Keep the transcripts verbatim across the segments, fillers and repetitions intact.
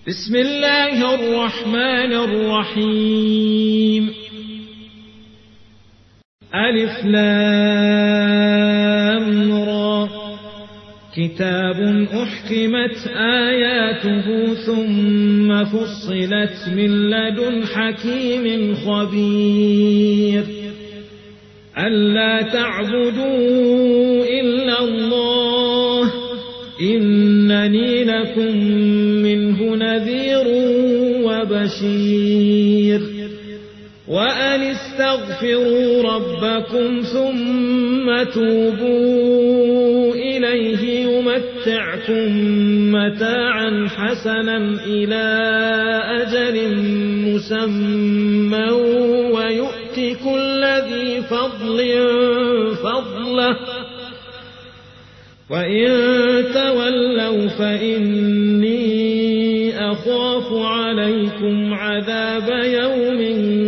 بسم الله الرحمن الرحيم. ألف لام را. كتاب أحكمت آياته ثم فصلت من لدن حكيم خبير. ألا تعبدوا إلا الله إنني لكم منه نذير وبشير. وأن استغفروا ربكم ثم توبوا إليه يمتعكم متاعا حسنا إلى أجل مسمى ويؤت كل ذي فضل فضله وإن تولوا فإني أخاف عليكم عذاب يوم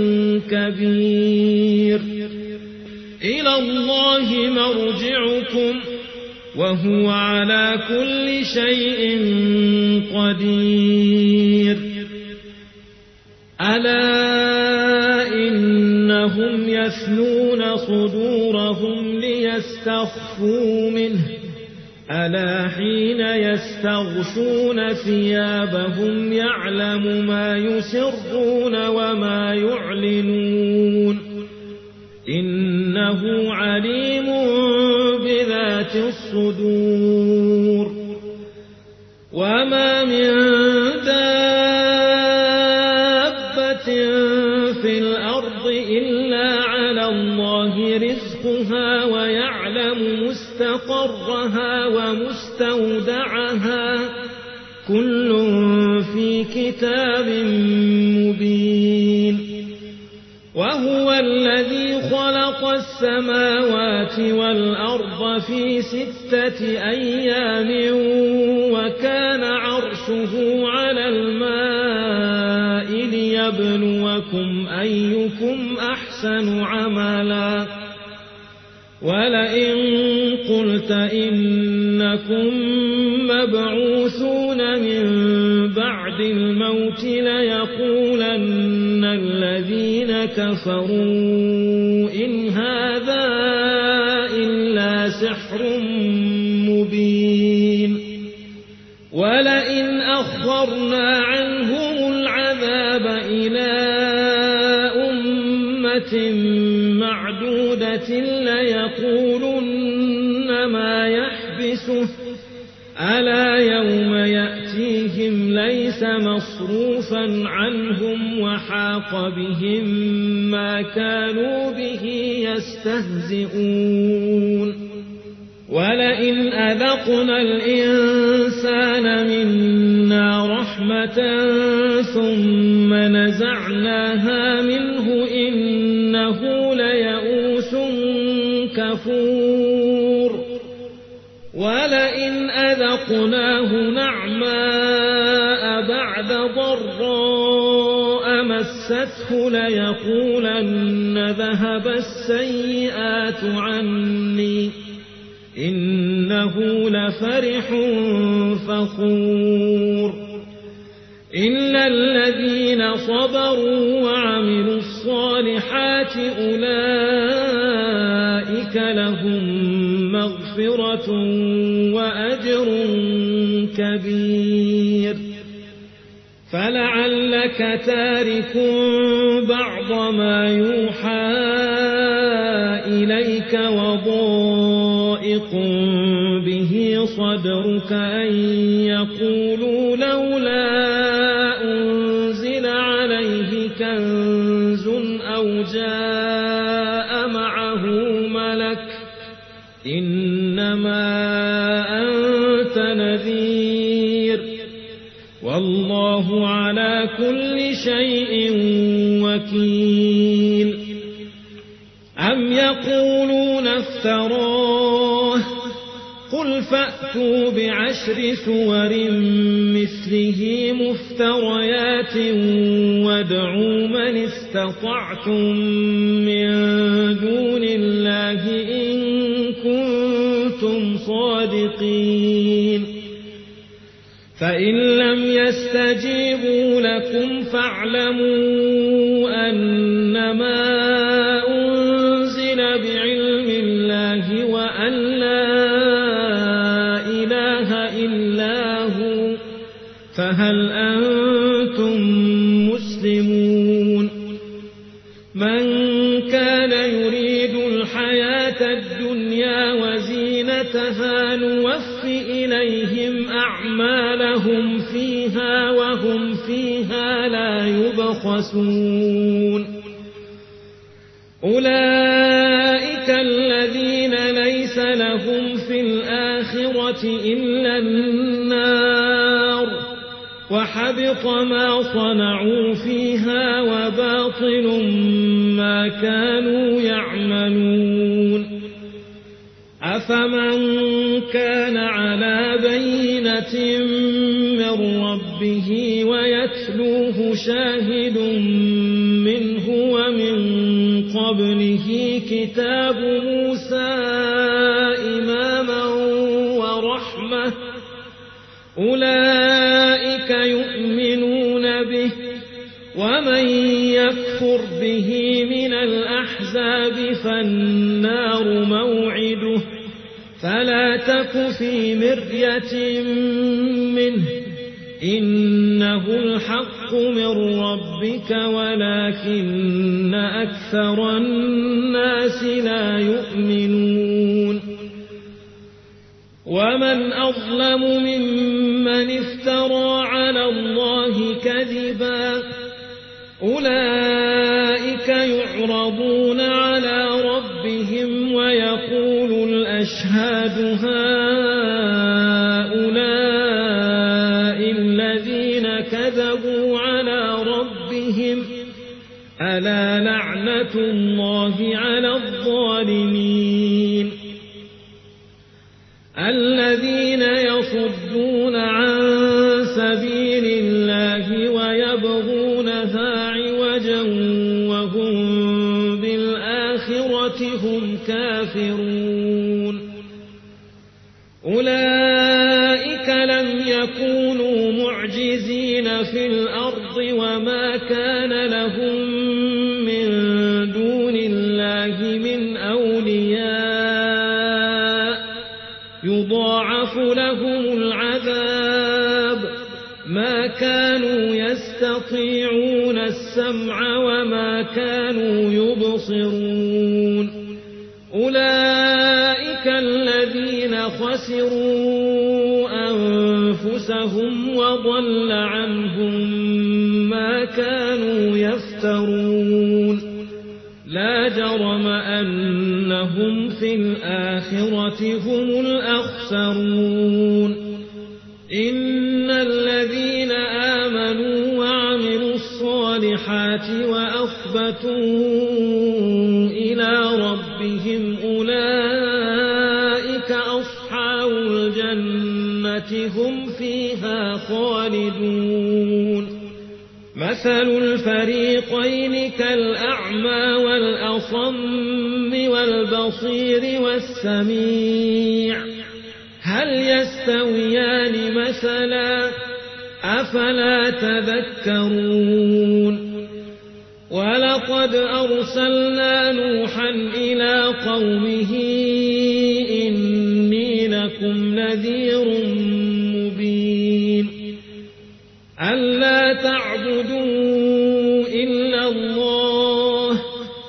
كبير. إلى الله مرجعكم وهو على كل شيء قدير. ألا إنهم يثنون صدورهم ليستخفوا منه ألا حين يستغشون ثيابهم يعلم ما يسرون وما يعلنون إنه عليم بذات الصدور. وما من دابة في الأرض إلا على الله رزقها ويعلم مستقرها ومستودعها كل في كتاب مبين. وهو الذي خلق السماوات والأرض في ستة أيام وكان عرشه على الماء ليبلوكم أيكم أحسن عملا. ولئن قلت إنكم مبعوثون من بعد الموت ليقولن الذين كفروا إن هذا إلا سحر مبين. ولئن أخرنا عنهم العذاب إلى أمة معدودة ليقولن ما يحبسه ألا يوم يأتيهم ليس مصروفا عنهم وحاق بهم ما كانوا به يستهزئون. ولئن أذقنا الإنسان منا رحمة ثم نزعناها منه إنه ليئوس كفور. ولئن أذقناه نعماء بعد ضراء مسته ليقولن ذهب السيئات عني إنه لفرح فخور. إلا الذين صبروا وعملوا الصالحات أولئك لهم مغفرة وأجر كبير. فلعلك تارك بعض ما يوحى إليك وضائق به صدرك أن يقولوا لولا أنزل عليه كنز أو جاء معه ملك إنما أنت نذير والله على كل شيء وكيل. أم يقولون افتراه قل فأتوا بعشر سور مثله مفتريات وادعوا من استطعتم من دون الله إن كنتم صادقين. فإن لم يستجيبوا لكم فاعلموا أنما أنزل بعلم الله وأن لا إله إلا هو فهل أنتم مسلمون من كان يريد الحياة الدنيا وزينتها نوف إليهم أعمالهم فيها وهم فيها لا يبخسون أولئك الذين ليس لهم في الآخرة إلا النار وحبط ما صنعوا فيها وباطل ما كانوا يعملون أفمن كان على بينة من ربه ويتلوه شاهد منه ومن قبله كتاب موسى إماما ورحمة أولئك يؤمنون به ومن يكفر به من الأحزاب فالنار موعده فلا تك في مرية منه إنه الحق من ربك ولكن أكثر الناس لا يؤمنون ومن أظلم ممن افترى على الله كذبا أولئك يعرضون على ربهم ويقول الأشهاد هؤلاء الذين كذبوا على ربهم ألا لعنة الله على الظالمين الذين يصدون عن سبيل الله ويبغونها عوجا وهم بالآخرة هم كافرون أولئك لم يكونوا معجزين في الأرض وما كان لهم من دون الله من أولياء يضاعف لهم العذاب ما كانوا يستطيعون السمع وما كانوا يبصرون أولئك الذين خسروا أنفسهم وضل عنهم ما كانوا يفترون لا جرم أنهم في الآخرة هم الأخسرون إن الذين آمنوا وعملوا الصالحات وأخبتوا إلى ربهم أولئك أصحاب الجنة هم فيها خالدون مثل الفريقين كالأعمى والأصم والبصير والسميع هل يستويان مثلا أفلا تذكرون ولقد أرسلنا نوحا إلى قومه إني لكم نذير مبين ألا تعبدوا إلا الله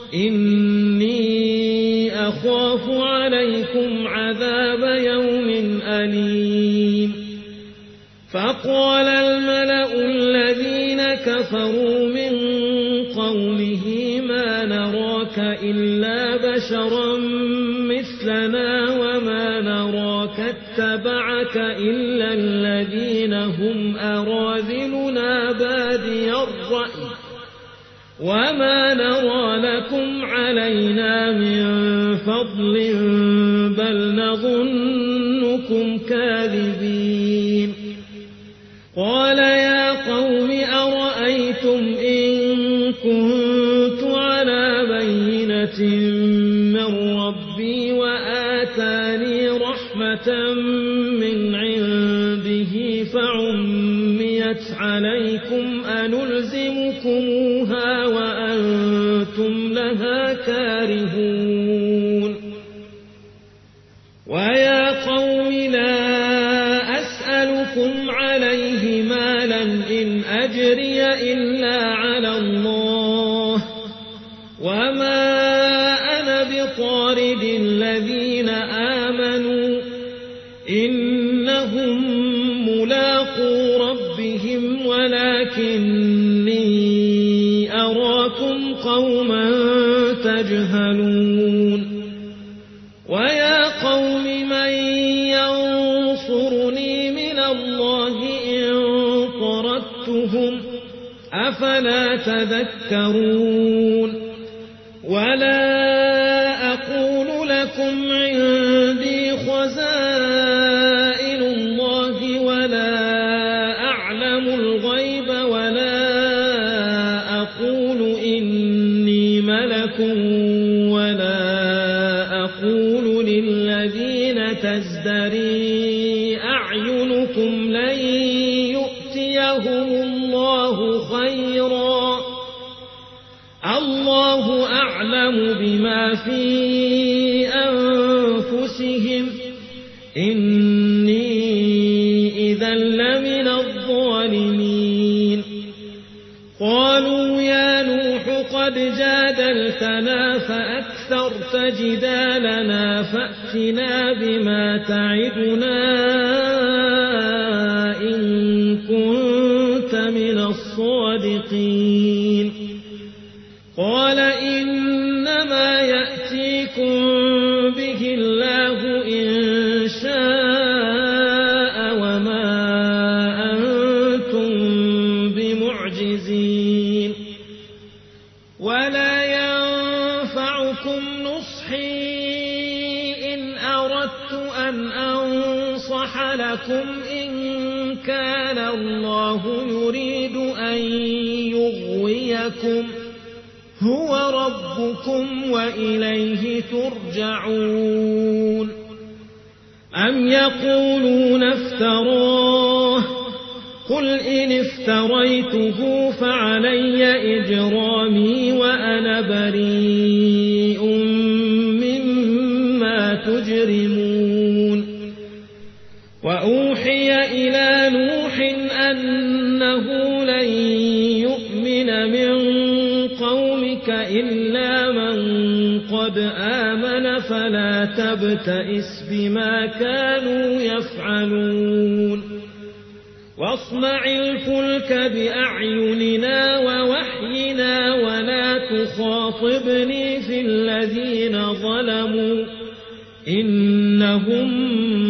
إني أخاف عليكم عذاب يوم أليم فقال الملأ الذين كفروا من قومه ما نراك إلا بشرا مثلنا وما نراك اتبعك إلا الذين هم أراذلنا بادي الرأي وما نرى لكم علينا من فضل بل نظنكم كاذبين قال يا قوم أرأيتم إن كنت على بينة من ربي وآتاني رحمة من عنده فعم عليكم أنلزمكموها وأنتم لها كارهون ويا قوم لا أسألكم عليه مالا إن أجري إلا على الله وما أنا بطارد الذين آمنوا إنهم ملاقو ربهم ولكني أراكم قوما تجهلون ويا قوم من ينصرني من الله إن طردتهم أفلا تذكرون ولا أقول لكم عندي خزائن الله ولا أعلم الغيب ولا أقول إني ملك ولا أقول للذين تزدري أعينكم لن يؤتيهم الله خيرا الله أعلم بما في أنفسهم إني إذا لمن الظالمين قالوا يا نوح قد جادلتنا فأكثرت جدالنا فأتنا بما تعدنا إن كنت من الصادقين قال إنما يأتيكم به الله إن شاء وما أنتم بمعجزين ولا ينفعكم نصحي إن أردت أن أنصح لكم إن كان الله يريد أن يغويكم هو ربكم وإليه ترجعون أم يقولون افتراه قل إن افتريته فعلي إجرامي وأنا بريء مما تجرمون وأوحي إلى نوح أنه لن يؤمن من قومك إلا من قد آمن فلا تبتئس بما كانوا يفعلون واصنع الفلك بأعيننا ووحينا ولا تخاطبني في الذين ظلموا إنهم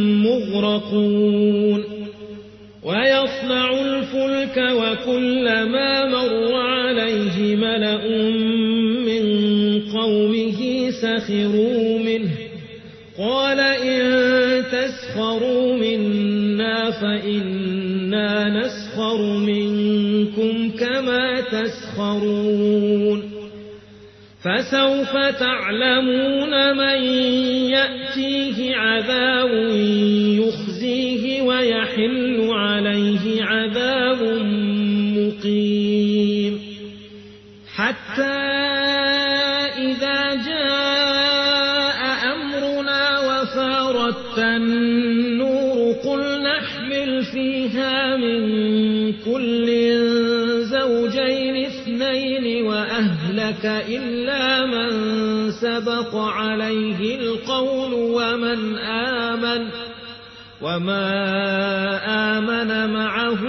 مغرقون ويصنع الفلك وكلما مر عليه ملأ من قومه سخروا منه قال إن تسخروا منا فإنا نسخر منكم كما تسخرون فسوف تعلمون من يأتيه عذاب يخزيه ويحل عليه عذاب مقيم حتى إذا جاء أمرنا وفارت النور قل نحمل فيها من كل زوجين اثنين وأهلك إلا من سبق عليه القول ومن آمن وما آمن معه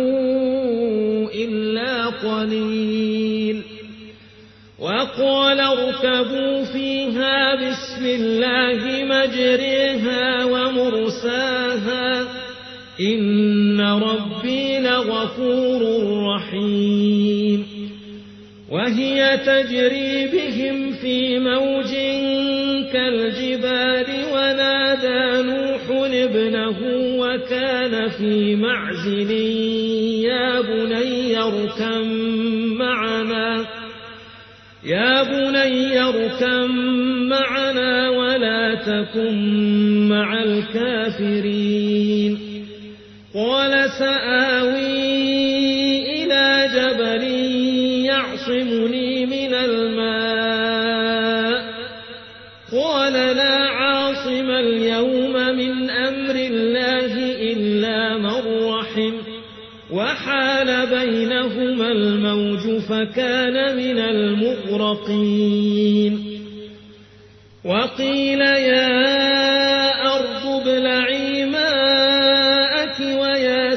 إلا قليل وقال اركبوا فيها بسم الله مجريها ومرساها إن ربي لغفور رحيم وهي تجري بهم في موج كالجبال ونادى نوح ابنه وكان في معزل يا بني اركب معنا يا بني اركب معنا ولا تكن مع الكافرين قال سآوي إلى جبل يعصمني من الماء قال لا عاصم اليوم من أمر الله إلا من رحم وحال بينهما الموج فكان من المغرقين وقيل يا أرض ابلعي ماءك ويا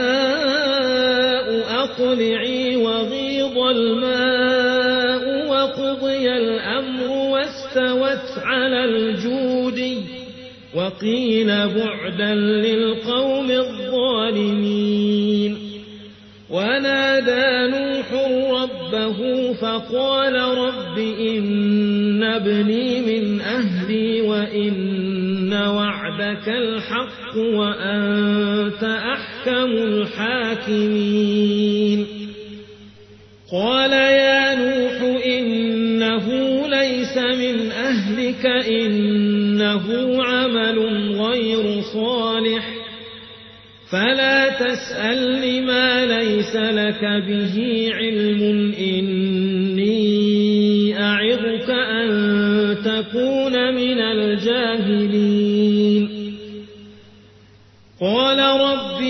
سماء أقلعي وغيض الماء وقضي الأمر واستوت على الجود وقيل بعدا للقوم الظالمين ونادى نوح ربه فقال رب إن ابني من أهلي وإن وعدك الحق وأنت أحكم الحاكمين قال يا نوح إنه ليس من أهلك إنه عمل غير صالح فلا تسألني ما ليس لك به علم إني أعظك أن تكون من الجاهلين قال رب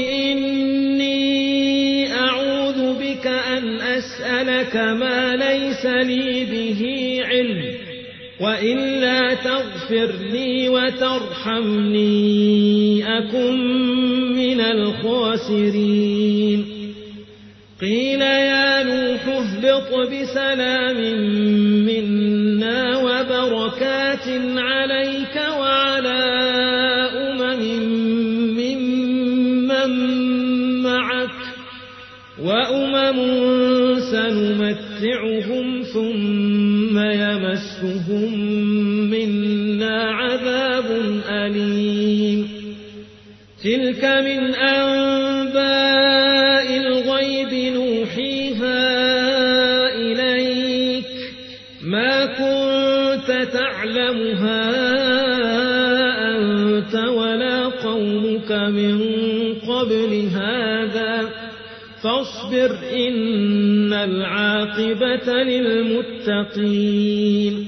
إني أعوذ بك أن أسألك ما ليس لي به علم وإلا تغفر لي وترحمني أكن من الخاسرين قيل يا نوح اهبط بسلام منا وبركات عليك وعلى أمم ممن معك وأمم سنمتعهم ثم يمسهم منا عذاب أليم تلك من أنباء الغيب نوحيها إليك ما كنت تعلمها أنت ولا قومك من قبل هذا فاصبر إن العاقبة للمتقين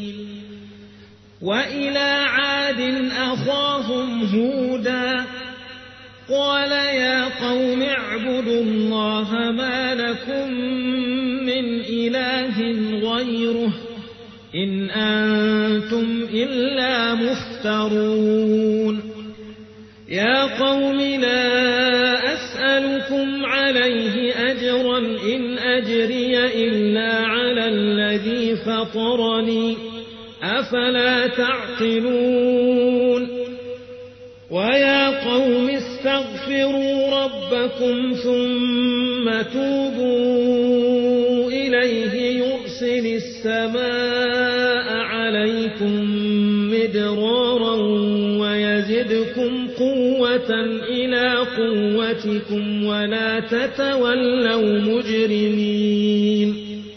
وإلى عاد أخاهم هودا قال يا قوم اعبدوا الله ما لكم من إله غيره إن أنتم إلا مفترون يا قوم لا أسألكم عليه أجرا إن أجري إلا على الذي فطرني أفلا تعقلون ويا قوم استغفروا ربكم ثم توبوا إليه يرسل السماء عليكم مدرارا ويزدكم قوة إلى قوتكم ولا تتولوا مجرمين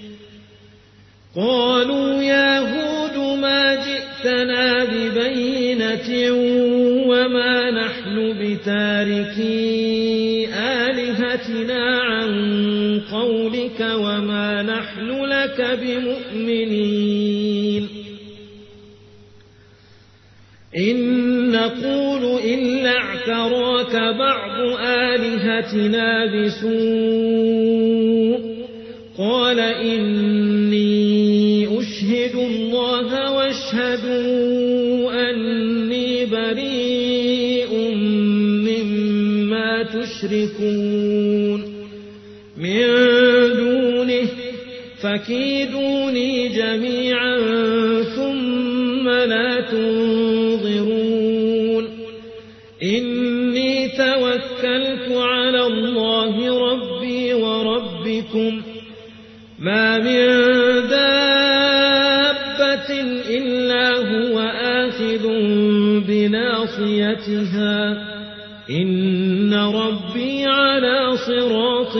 قالوا يا هود ما جئتنا ببينة وما نحن بتاركي آلهتنا عن قولك وما نحن لك بمؤمنين إن نقول إلا اعتراك بعض آلهتنا بسوء قال إني أشهد الله واشهدوا أني بريء مما تشركون من دونه فكيدوني جميعا ثم لا تنظرون إني توكلت على الله ربي وربكم ما من دابة إلا هو آخذ بناصيتها إن ربي على صراط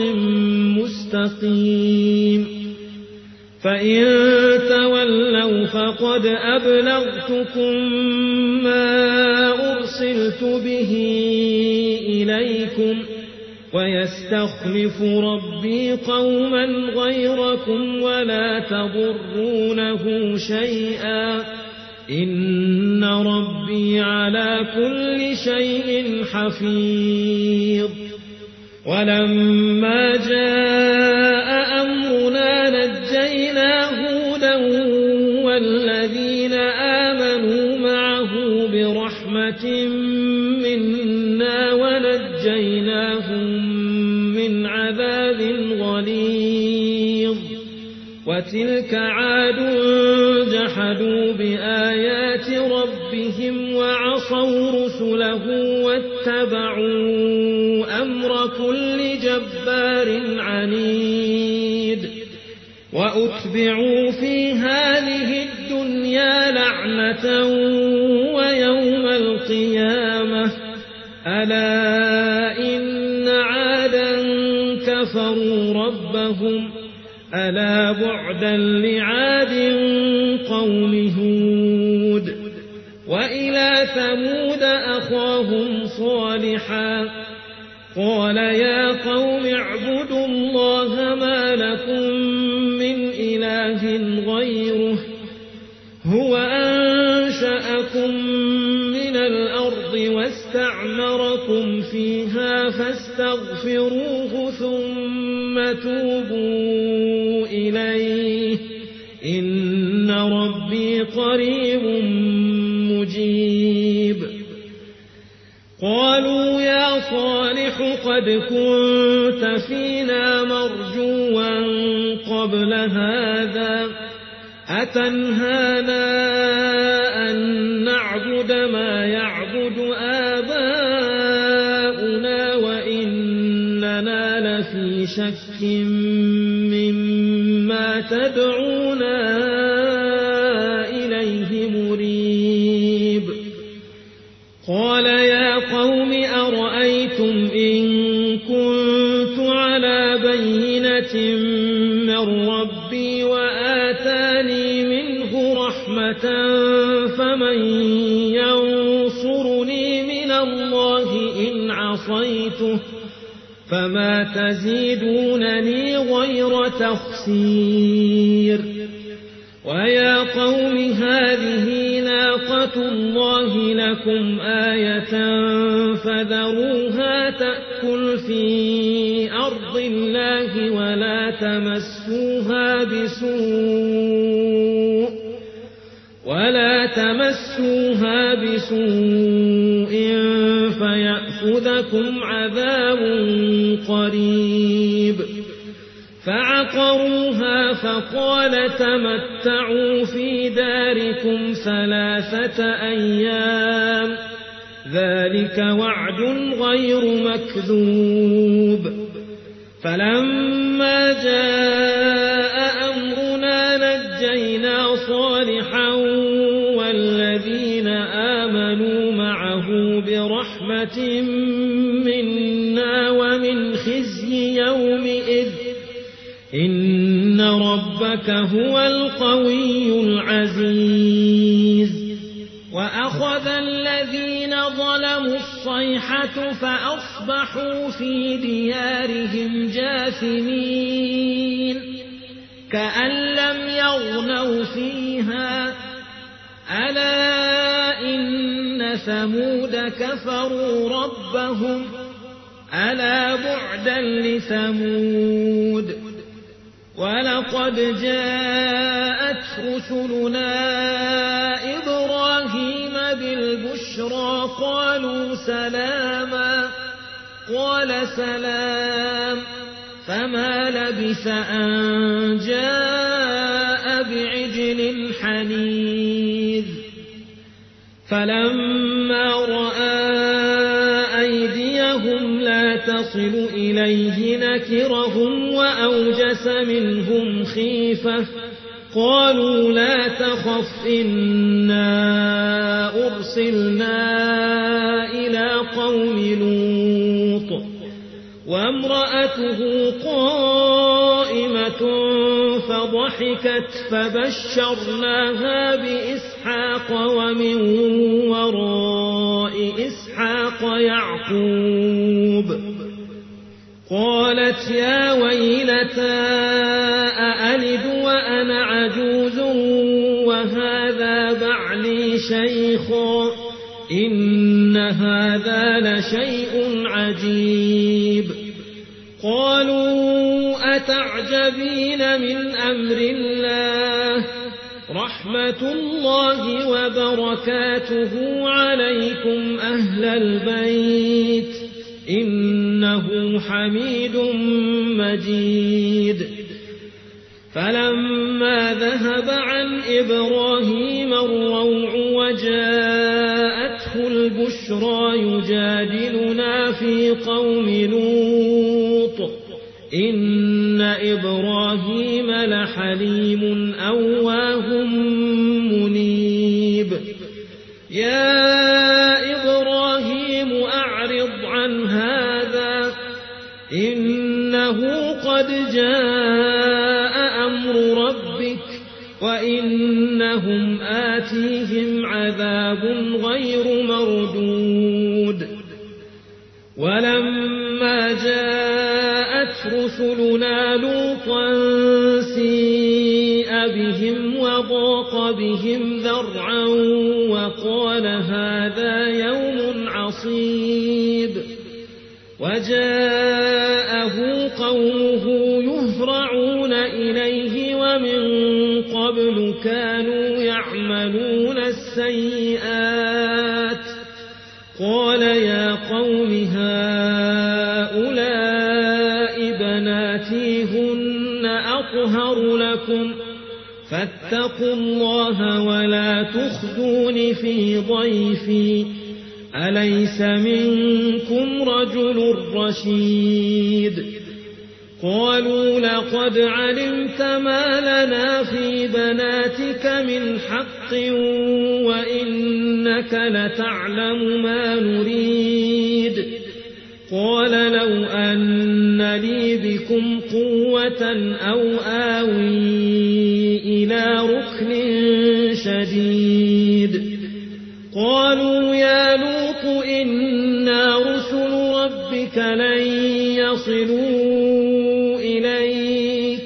مستقيم فإن تولوا فقد أبلغتكم ما أرسلت به إليكم ويستخلف ربي قوما غيركم ولا تضرونه شيئا إن ربي على كل شيء حفيظ ولما جاء أمرنا نجينا هودا والذين آمنوا معه برحمة منا ونجيناهم من عذاب غليظ وتلك عاد جحدوا بآيات ربهم وعصوا رسله واتبعوا أمر كل جبار عنيد وأتبعوا في هذه الدنيا لعنة ويوم القيامة ألا إن عادا كفروا ربهم ألا بعدا لعاد قوم هود وإلى ثمود أخاهم صالحا قال يا قوم اعبدوا الله ما لكم من إله غيره هو أنشأكم من الأرض واستعمركم فيها فاستغفروه ثم توبوا إليه إن ربي قريب مجيب قالوا يا صالح قد كنت فينا مرجوا قبل هذا أتنهانا أن نعبد ما يعبد آباؤنا وإننا لفي شك مما تدعونا إليه مريب قال يا قوم أرأيتم إن كنت على بينة من ربي وآتاني منه رحمة فمن ينصرني من الله إن عصيته فما تزيدونني غير تخسير ويا قوم هذه ناقة الله لكم آية فذروها تأكل في أرض الله ولا تمسوها بسوء ولا تمسوها بسوء فيأخذكم عذاب قريب فعقروها فقال تمتعوا في داركم ثلاثة أيام ذلك وعد غير مكذوب فلما جاء أمرنا نجينا صالحا والذين آمنوا معه برحمة منا ومن خزي يومئذ إن ربك هو القوي العزيز وأخذ الذين ظلموا الصيحة فأصبحوا في ديارهم جاثمين كأن لم يغنوا فيها ألا إن ثمود كفروا ربهم ألا بعدا لثمود ولقد جاءت رسلنا إبراهيم بالبشرى قالوا سلاما قال سلام فما لبث أن جاء بعجل حنيذ فلما رأى أيديهم لا تصل إليه نكرهم وأوجس منهم خيفة قالوا لا تخف إنا أرسلنا إلى قوم لوط وامرأته قائمة فضحكت فبشرناها بإسحاق ومن وراء إسحاق يعقوب قالت يا ويلتى أألد وأنا عجوز وهذا بعلي شيخا إن هذا لشيء عجيب قالوا أتعجبين من أمر الله رحمة الله وبركاته عليكم أهل البيت إنه حميد مجيد فلما ذهب عن إبراهيم الروع وجاءته البشرى يجادلنا في قوم لوط إن إبراهيم لحليم أواه منيب يا إبراهيم أعرض عن هذا إنه قد جاء أمر ربك وإنهم آتيهم عذاب غير مردود ولما جاءت رسلنا لوطا سيء بهم وضاق بهم ذرعا وقال هذا يوم عصيب وجاءه قومه يهرعون إليه ومن قبل كانوا يعملون السيئات قال يا قوم هؤلاء بناتي هن أطهر لكم فاتقوا الله ولا تخزون في ضيفي أليس منكم رجل رشيد قالوا لقد علمت ما لنا في بناتك من حق وإنك لتعلم ما نريد قال لو أن لي بكم قوة أو آوي إلى ركن شديد قالوا يا لوط إنا رسل ربك لن يصلوا إليك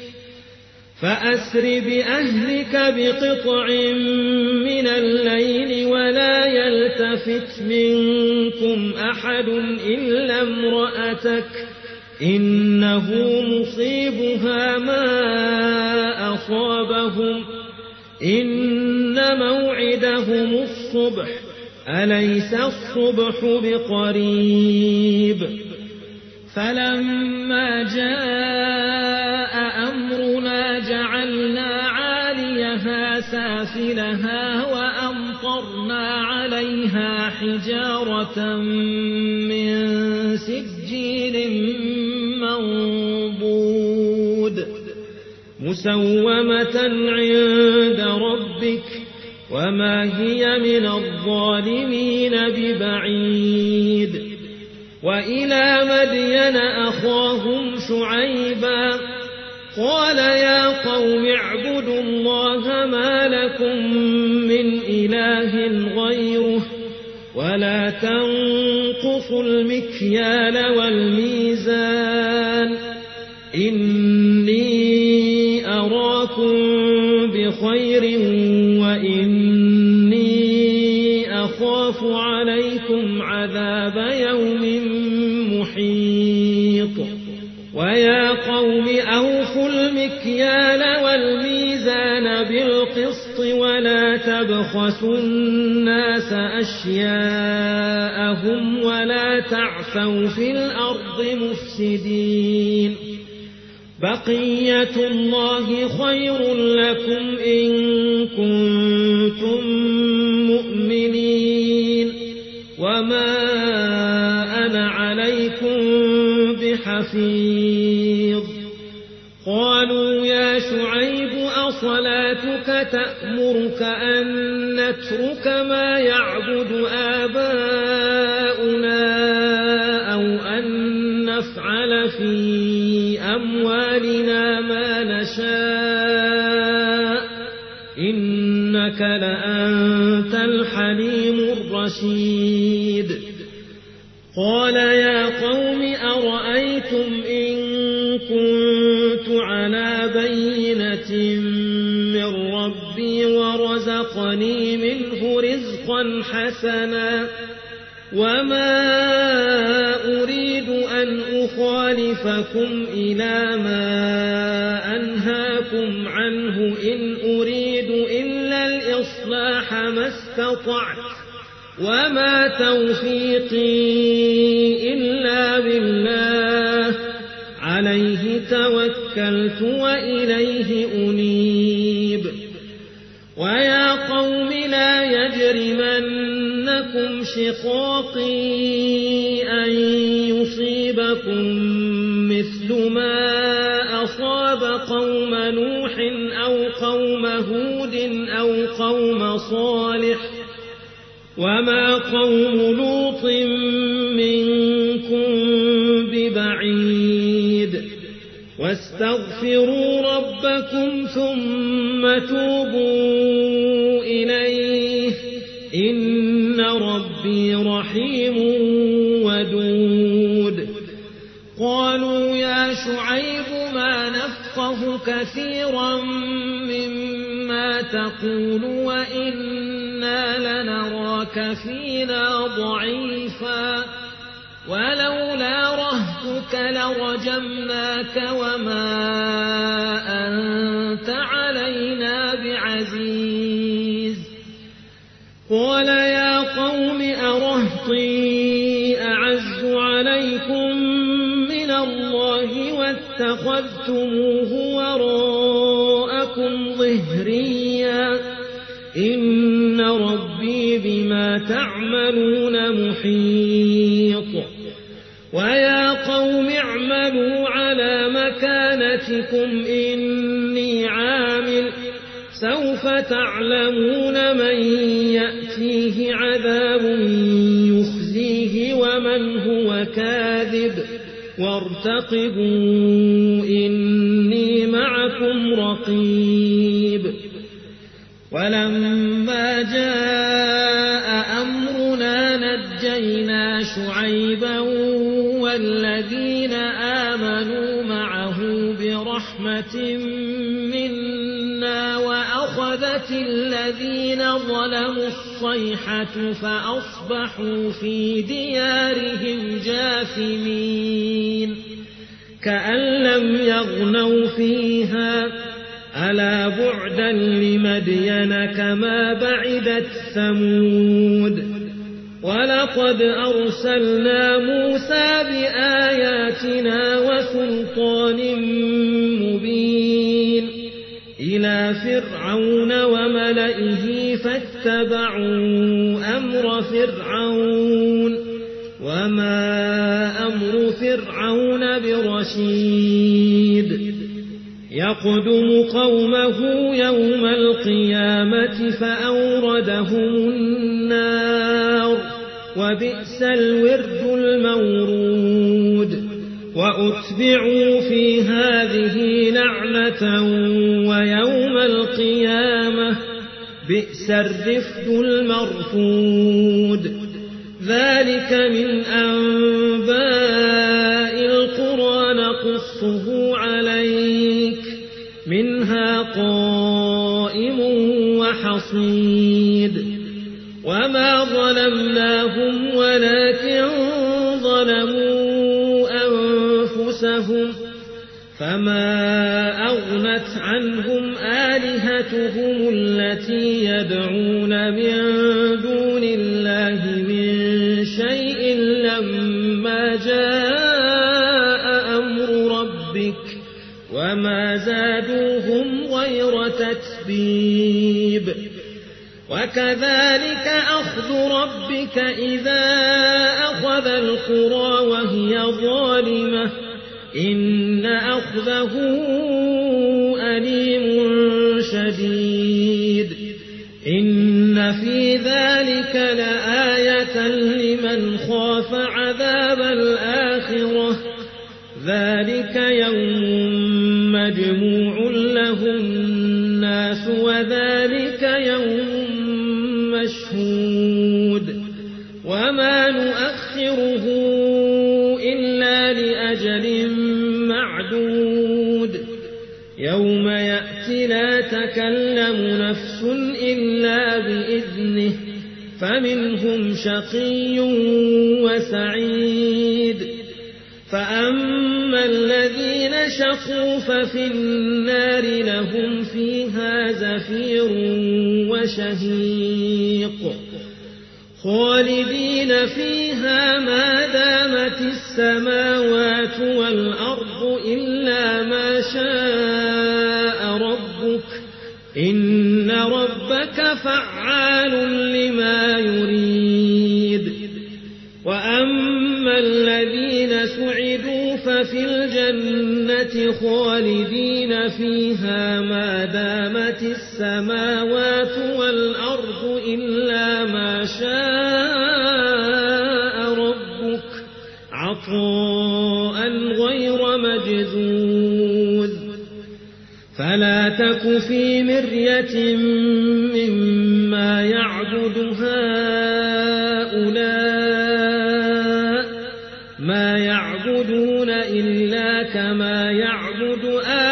فأسر بأهلك بقطع من الليل ولا يلتفت منكم أحد إلا امرأتك إنه مصيبها ما أصابهم إن موعدهم الصبح أليس الصبح بقريب فلما جاء أمرنا جعلنا عاليها سافلها وأمطرنا عليها حجارة من سجيل منضود مسومة عند ربك وما هي من الظالمين ببعيد وإلى مدين أخاهم شعيبا قال يا قوم اعبدوا الله ما لكم من إله غيره ولا تنقصوا المكيال والميزان إني أراكم بخير وإني أخاف عليكم عذاب يوم محيط ويا قوم أوفوا المكيال والميزان بالقسط ولا تبخسوا الناس أشياءهم ولا تعثوا في الأرض مفسدين بقية الله خير لكم إن كنتم مؤمنين وما أنا عليكم بحفيظ قالوا يا شعيب أصلاتك تأمرك أن نترك ما يعبد آباؤنا أو أن نفعل في أموالنا ما نشاء إنك لأنت الحليم الرشيد قال يا قوم أرأيتم أرأيتم إن كنت على بينة من ربي ورزقني منه رزقا حسنا وما أريد أن أخالفكم إلى ما أنهاكم عنه إن أريد إلا الإصلاح ما استطعت وما توفيقي إلا بالله عليه توكلت وإليه أنيب. ويا قوم لا يجرمنكم شقاقي أن يصيبكم مثل ما أصاب قوم نوح أو قوم هود أو قوم صالح وما قوم لوط منكم ببعيد واستغفروا ربكم ثم توبوا إليه إن ربي رحيم ودود. قالوا يا شعيب ما نفقه كثيرا مما تقول وإنا لنراك فينا ضعيفا ولولا رهتك لرجمناك وما أنت علينا بعزيز. قال يا قوم أرهطي أعز عليكم من الله واتخذتموه وراءكم ظهريا إن ربي بما تعملون محيط. ويا قوم اعملوا على مكانتكم إني عامل سوف تعلمون من يأتيه عذاب يخزيه ومن هو كاذب وارتقبوا إني معكم رقيب. ولما جاء أمرنا نجينا شعيبا والذين آمنوا معه برحمة منا وأخذت الذين ظلموا الصيحة فأصبحوا في ديارهم جاثمين كأن لم يغنوا فيها ألا بعدا لمدين كما بعدت ثمود. ولقد أرسلنا موسى بآياتنا وسلطان مبين إلى فرعون وملئه فاتبعوا أمر فرعون وما أمر فرعون برشيد. يقدم قومه يوم القيامة فأوردهم النار وبئس الورد المورود. وأتبعوا في هذه لعنة ويوم القيامة بئس الرفد المرفود. ذلك من أنباء القرى نقصه عليك منها قائم وحصيد. وما ظلمناهم ولكن ظلموا أنفسهم فما أغنت عنهم آلهتهم التي يدعون من دون الله من شيء لما جاء أمر ربك وما زادوهم غير تتبيب. وكذلك أخذ ربك إذا أخذ القرى وهي ظالمة إن أخذه أليم شديد. إن في ذلك لآية لمن خاف عذاب الآخرة ذلك يوم مجموع له الناس وذلك يوم مشهود. وما نؤخره إلا لأجل يوم يأتي لا تكلم نفس إلا بإذنه فمنهم شقي وسعيد فأما الذين شقوا ففي النار لهم فيها زفير وشهيق خالدين فيها ما دامت السماوات والأرض إلا ما شاء ربك إن ربك فعال لما يريد وأما الذين سعدوا ففي الجنة خالدين فيها ما دامت السماوات والأرض إلا ما شاء ربك عطاء غير مجذوذ فلا تك في مرية مما يعبد هؤلاء ما يعبدون إلا كما يعبد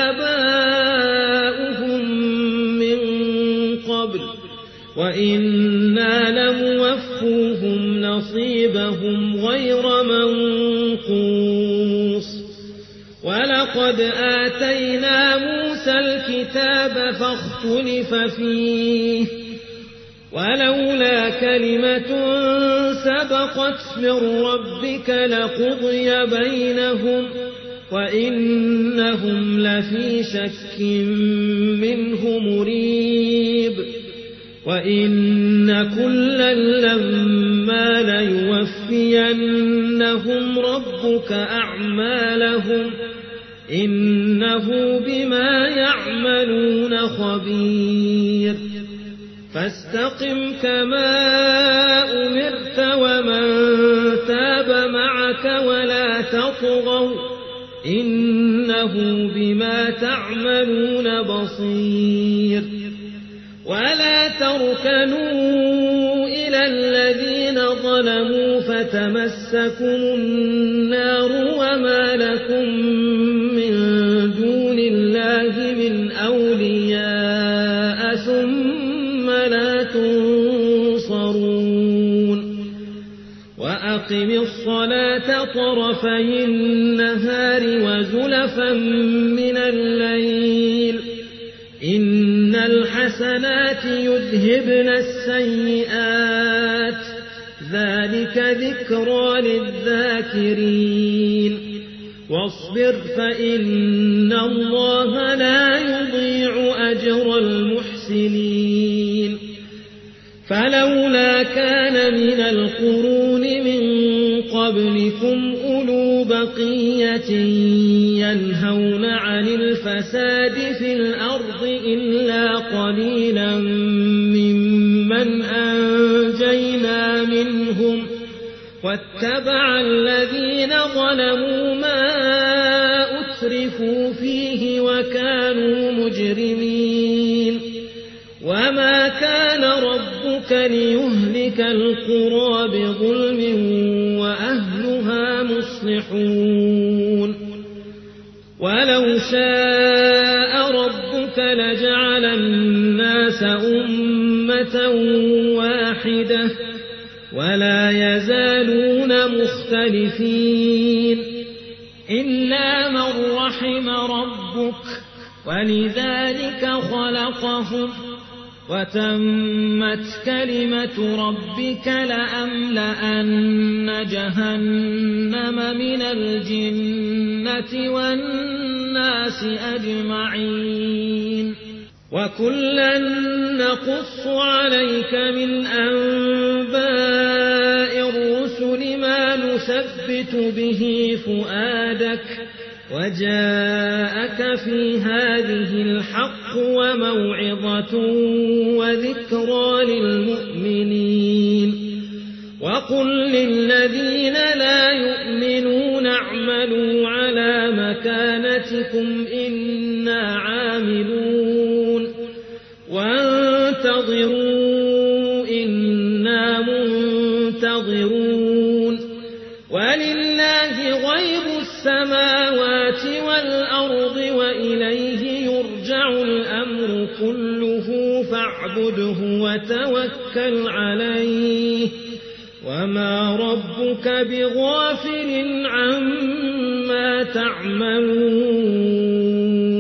آباؤهم من قبل وإنا لموفوهم نصيبهم غير منقوص ولقد آتينا موسى الكتاب فاختلف فيه ولولا كلمة سبقت من ربك لقضي بينهم وإنهم لفي شك منه مريب وإن كلا لما ليوفينهم ربك أعمالهم إنه بما يعملون خبير فاستقم كما أمرت ومن تاب معك ولا تطغوا إنه بما تعملون بصير ولا تركنوا إلى الذين ظلموا فتمسكم النار وما لكم من دون الله من أولياء ثم لا تنصرون وأقم الصلاة طرفي النهار وزلفا من الليل إن الحسنات يذهبن السيئات ذلك ذكرى للذاكرين واصبر فإن الله لا يضيع أجر المحسنين فلولا كان من القرون من قبلكم أولو بقية ينهون عن الفساد في الأرض إلا قليلا ممن أنجينا منهم واتبع الذين ظلموا ما أترفوا فيه وكانوا مجرمين وما كان ربك ليهلك القرى بظلم وأهلها مصلحون ولو شاء ربك لجعل الناس أمة واحدة ولا يزالون مختلفين إلا من رحم ربك ولذلك خلقهم وتمت كلمة ربك لأملأن جهنم من الجنة والناس أجمعين وكلا نقص عليك من أنباء الرسل ما نثبت به فؤادك وجاءك في هذه الحق وموعظة وذكرى للمؤمنين وقل للذين لا يؤمنون اعملوا على مكانتكم إنا عاملون وانتظروا إنا منتظرون ولله غيب السماوات والأرض وإليه يرجعون كله فاعبده وتوكل عليه وما ربك بغافل عما تعملون